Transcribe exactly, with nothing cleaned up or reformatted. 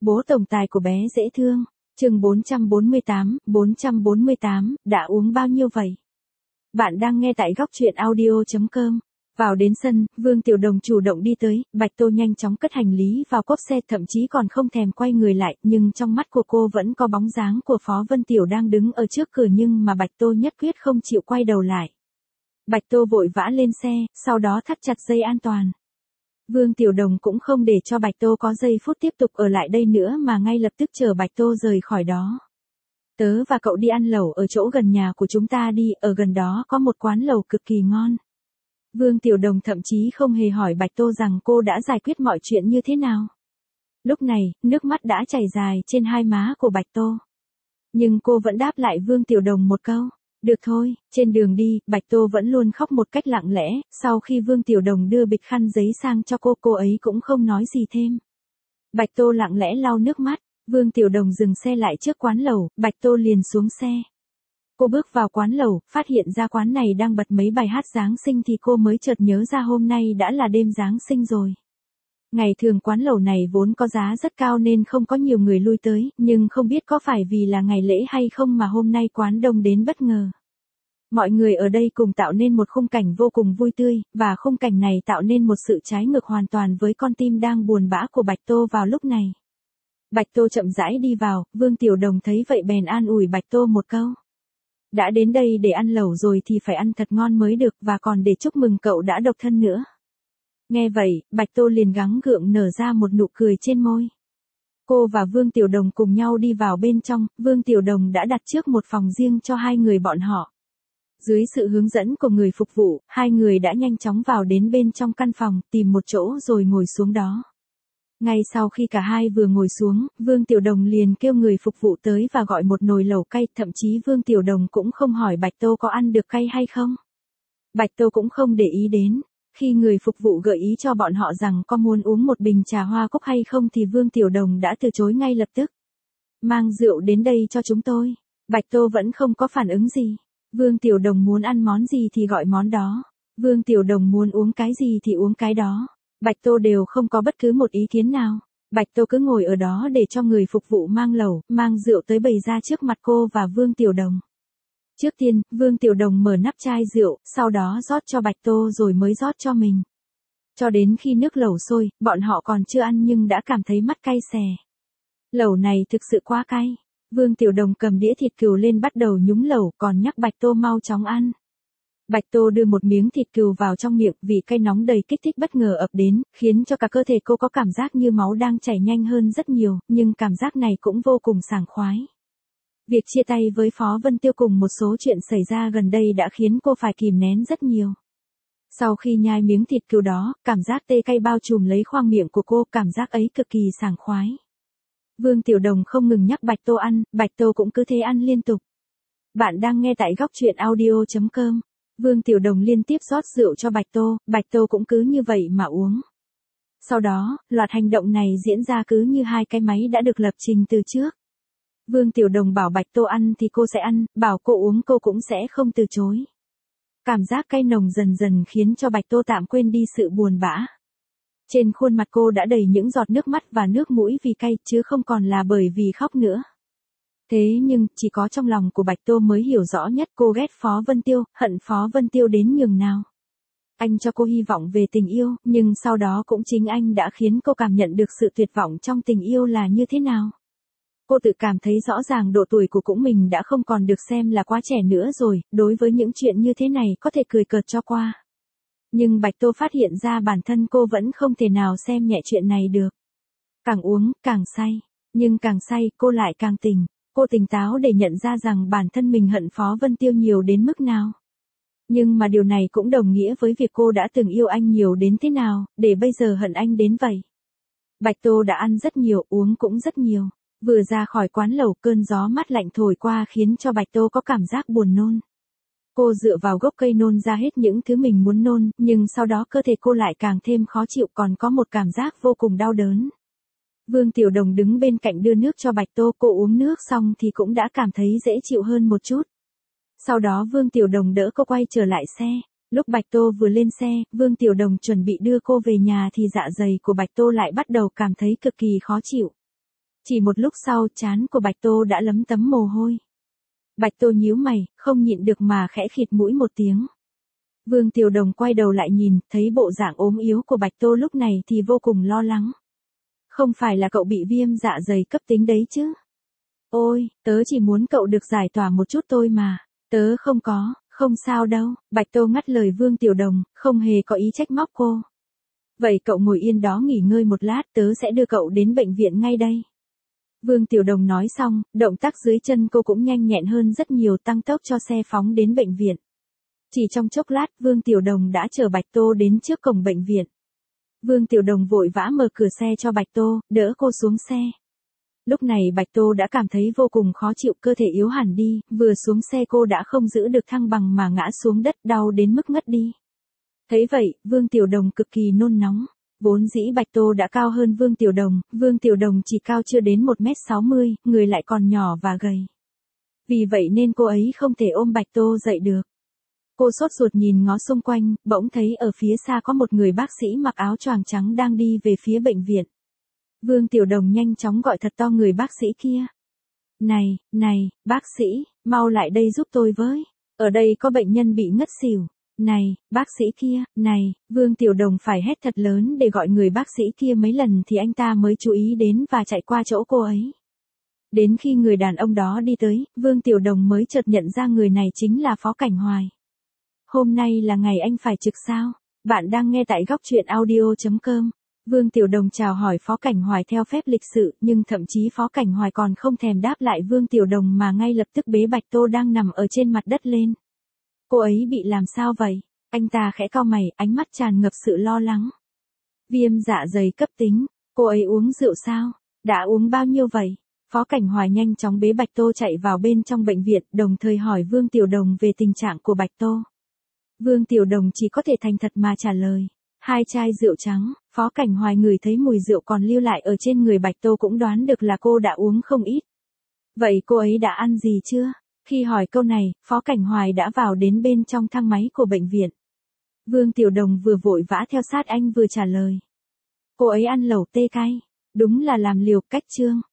Bố tổng tài của bé dễ thương. Chương bốn trăm bốn mươi tám, bốn trăm bốn mươi tám, đã uống bao nhiêu vậy? Bạn đang nghe tại góc truyện audio chấm com. Vào đến sân, Vương Tiểu Đồng chủ động đi tới, Bạch Tô nhanh chóng cất hành lý vào cốp xe, thậm chí còn không thèm quay người lại, nhưng trong mắt của cô vẫn có bóng dáng của Phó Vân Tiểu đang đứng ở trước cửa, nhưng mà Bạch Tô nhất quyết không chịu quay đầu lại. Bạch Tô vội vã lên xe, sau đó thắt chặt dây an toàn. Vương Tiểu Đồng cũng không để cho Bạch Tô có giây phút tiếp tục ở lại đây nữa mà ngay lập tức chở Bạch Tô rời khỏi đó. Tớ và cậu đi ăn lẩu ở chỗ gần nhà của chúng ta đi, ở gần đó có một quán lẩu cực kỳ ngon. Vương Tiểu Đồng thậm chí không hề hỏi Bạch Tô rằng cô đã giải quyết mọi chuyện như thế nào. Lúc này, nước mắt đã chảy dài trên hai má của Bạch Tô. Nhưng cô vẫn đáp lại Vương Tiểu Đồng một câu. Được thôi. Trên đường đi, Bạch Tô vẫn luôn khóc một cách lặng lẽ, sau khi Vương Tiểu Đồng đưa bịch khăn giấy sang cho cô, cô ấy cũng không nói gì thêm. Bạch Tô lặng lẽ lau nước mắt, Vương Tiểu Đồng dừng xe lại trước quán lẩu, Bạch Tô liền xuống xe. Cô bước vào quán lẩu, phát hiện ra quán này đang bật mấy bài hát Giáng sinh thì cô mới chợt nhớ ra hôm nay đã là đêm Giáng sinh rồi. Ngày thường quán lẩu này vốn có giá rất cao nên không có nhiều người lui tới, nhưng không biết có phải vì là ngày lễ hay không mà hôm nay quán đông đến bất ngờ. Mọi người ở đây cùng tạo nên một khung cảnh vô cùng vui tươi, và khung cảnh này tạo nên một sự trái ngược hoàn toàn với con tim đang buồn bã của Bạch Tô vào lúc này. Bạch Tô chậm rãi đi vào, Vương Tiểu Đồng thấy vậy bèn an ủi Bạch Tô một câu. Đã đến đây để ăn lẩu rồi thì phải ăn thật ngon mới được, và còn để chúc mừng cậu đã độc thân nữa. Nghe vậy, Bạch Tô liền gắng gượng nở ra một nụ cười trên môi. Cô và Vương Tiểu Đồng cùng nhau đi vào bên trong, Vương Tiểu Đồng đã đặt trước một phòng riêng cho hai người bọn họ. Dưới sự hướng dẫn của người phục vụ, hai người đã nhanh chóng vào đến bên trong căn phòng, tìm một chỗ rồi ngồi xuống đó. Ngay sau khi cả hai vừa ngồi xuống, Vương Tiểu Đồng liền kêu người phục vụ tới và gọi một nồi lẩu cay, thậm chí Vương Tiểu Đồng cũng không hỏi Bạch Tô có ăn được cay hay không. Bạch Tô cũng không để ý đến. Khi người phục vụ gợi ý cho bọn họ rằng có muốn uống một bình trà hoa cúc hay không thì Vương Tiểu Đồng đã từ chối ngay lập tức. Mang rượu đến đây cho chúng tôi. Bạch Tô vẫn không có phản ứng gì. Vương Tiểu Đồng muốn ăn món gì thì gọi món đó. Vương Tiểu Đồng muốn uống cái gì thì uống cái đó. Bạch Tô đều không có bất cứ một ý kiến nào. Bạch Tô cứ ngồi ở đó để cho người phục vụ mang lẩu, mang rượu tới bày ra trước mặt cô và Vương Tiểu Đồng. Trước tiên, Vương Tiểu Đồng mở nắp chai rượu, sau đó rót cho Bạch Tô rồi mới rót cho mình. Cho đến khi nước lẩu sôi, bọn họ còn chưa ăn nhưng đã cảm thấy mắt cay xè. Lẩu này thực sự quá cay. Vương Tiểu Đồng cầm đĩa thịt cừu lên bắt đầu nhúng lẩu, còn nhắc Bạch Tô mau chóng ăn. Bạch Tô đưa một miếng thịt cừu vào trong miệng, vì cay nóng đầy kích thích bất ngờ ập đến, khiến cho cả cơ thể cô có cảm giác như máu đang chảy nhanh hơn rất nhiều, nhưng cảm giác này cũng vô cùng sảng khoái. Việc chia tay với Phó Vân Tiêu cùng một số chuyện xảy ra gần đây đã khiến cô phải kìm nén rất nhiều. Sau khi nhai miếng thịt cừu đó, cảm giác tê cay bao trùm lấy khoang miệng của cô, cảm giác ấy cực kỳ sảng khoái. Vương Tiểu Đồng không ngừng nhắc Bạch Tô ăn, Bạch Tô cũng cứ thế ăn liên tục. Bạn đang nghe tại góc truyện audio chấm com. Vương Tiểu Đồng liên tiếp rót rượu cho Bạch Tô, Bạch Tô cũng cứ như vậy mà uống. Sau đó, loạt hành động này diễn ra cứ như hai cái máy đã được lập trình từ trước. Vương Tiểu Đồng bảo Bạch Tô ăn thì cô sẽ ăn, bảo cô uống cô cũng sẽ không từ chối. Cảm giác cay nồng dần dần khiến cho Bạch Tô tạm quên đi sự buồn bã. Trên khuôn mặt cô đã đầy những giọt nước mắt và nước mũi vì cay, chứ không còn là bởi vì khóc nữa. Thế nhưng, chỉ có trong lòng của Bạch Tô mới hiểu rõ nhất cô ghét Phó Vân Tiêu, hận Phó Vân Tiêu đến nhường nào. Anh cho cô hy vọng về tình yêu, nhưng sau đó cũng chính anh đã khiến cô cảm nhận được sự tuyệt vọng trong tình yêu là như thế nào. Cô tự cảm thấy rõ ràng độ tuổi của cũng mình đã không còn được xem là quá trẻ nữa rồi, đối với những chuyện như thế này có thể cười cợt cho qua. Nhưng Bạch Tô phát hiện ra bản thân cô vẫn không thể nào xem nhẹ chuyện này được. Càng uống, càng say. Nhưng càng say, cô lại càng tỉnh. Cô tỉnh táo để nhận ra rằng bản thân mình hận Phó Vân Tiêu nhiều đến mức nào. Nhưng mà điều này cũng đồng nghĩa với việc cô đã từng yêu anh nhiều đến thế nào, để bây giờ hận anh đến vậy. Bạch Tô đã ăn rất nhiều, uống cũng rất nhiều. Vừa ra khỏi quán lẩu, cơn gió mát lạnh thổi qua khiến cho Bạch Tô có cảm giác buồn nôn. Cô dựa vào gốc cây nôn ra hết những thứ mình muốn nôn, nhưng sau đó cơ thể cô lại càng thêm khó chịu, còn có một cảm giác vô cùng đau đớn. Vương Tiểu Đồng đứng bên cạnh đưa nước cho Bạch Tô, cô uống nước xong thì cũng đã cảm thấy dễ chịu hơn một chút. Sau đó Vương Tiểu Đồng đỡ cô quay trở lại xe. Lúc Bạch Tô vừa lên xe, Vương Tiểu Đồng chuẩn bị đưa cô về nhà thì dạ dày của Bạch Tô lại bắt đầu cảm thấy cực kỳ khó chịu. Chỉ một lúc sau, trán của Bạch Tô đã lấm tấm mồ hôi. Bạch Tô nhíu mày, không nhịn được mà khẽ khịt mũi một tiếng. Vương Tiểu Đồng quay đầu lại nhìn, thấy bộ dạng ốm yếu của Bạch Tô lúc này thì vô cùng lo lắng. Không phải là cậu bị viêm dạ dày cấp tính đấy chứ? Ôi, tớ chỉ muốn cậu được giải tỏa một chút thôi mà. Tớ không có, không sao đâu. Bạch Tô ngắt lời Vương Tiểu Đồng, không hề có ý trách móc cô. Vậy cậu ngồi yên đó nghỉ ngơi một lát, tớ sẽ đưa cậu đến bệnh viện ngay đây. Vương Tiểu Đồng nói xong, động tác dưới chân cô cũng nhanh nhẹn hơn rất nhiều, tăng tốc cho xe phóng đến bệnh viện. Chỉ trong chốc lát, Vương Tiểu Đồng đã chở Bạch Tô đến trước cổng bệnh viện. Vương Tiểu Đồng vội vã mở cửa xe cho Bạch Tô, đỡ cô xuống xe. Lúc này Bạch Tô đã cảm thấy vô cùng khó chịu, cơ thể yếu hẳn đi, vừa xuống xe cô đã không giữ được thăng bằng mà ngã xuống đất, đau đến mức ngất đi. Thấy vậy, Vương Tiểu Đồng cực kỳ nôn nóng. Vốn dĩ Bạch Tô đã cao hơn Vương Tiểu Đồng, Vương Tiểu Đồng chỉ cao chưa đến một mét sáu mươi, người lại còn nhỏ và gầy. Vì vậy nên cô ấy không thể ôm Bạch Tô dậy được. Cô sốt ruột nhìn ngó xung quanh, bỗng thấy ở phía xa có một người bác sĩ mặc áo choàng trắng đang đi về phía bệnh viện. Vương Tiểu Đồng nhanh chóng gọi thật to người bác sĩ kia. Này, này, bác sĩ, mau lại đây giúp tôi với. Ở đây có bệnh nhân bị ngất xỉu. Này, bác sĩ kia, này, Vương Tiểu Đồng phải hét thật lớn để gọi người bác sĩ kia mấy lần thì anh ta mới chú ý đến và chạy qua chỗ cô ấy. Đến khi người đàn ông đó đi tới, Vương Tiểu Đồng mới chợt nhận ra người này chính là Phó Cảnh Hoài. Hôm nay là ngày anh phải trực sao? Bạn đang nghe tại góc truyện audio chấm com. Vương Tiểu Đồng chào hỏi Phó Cảnh Hoài theo phép lịch sự, nhưng thậm chí Phó Cảnh Hoài còn không thèm đáp lại Vương Tiểu Đồng mà ngay lập tức bế Bạch Tô đang nằm ở trên mặt đất lên. Cô ấy bị làm sao vậy? Anh ta khẽ cau mày, ánh mắt tràn ngập sự lo lắng. Viêm dạ dày cấp tính, cô ấy uống rượu sao? Đã uống bao nhiêu vậy? Phó Cảnh Hoài nhanh chóng bế Bạch Tô chạy vào bên trong bệnh viện, đồng thời hỏi Vương Tiểu Đồng về tình trạng của Bạch Tô. Vương Tiểu Đồng chỉ có thể thành thật mà trả lời. Hai chai rượu trắng. Phó Cảnh Hoài ngửi thấy mùi rượu còn lưu lại ở trên người Bạch Tô cũng đoán được là cô đã uống không ít. Vậy cô ấy đã ăn gì chưa? Khi hỏi câu này, Phó Cảnh Hoài đã vào đến bên trong thang máy của bệnh viện. Vương Tiểu Đồng vừa vội vã theo sát anh vừa trả lời. Cô ấy ăn lẩu tê cay. Đúng là làm liều cách trương.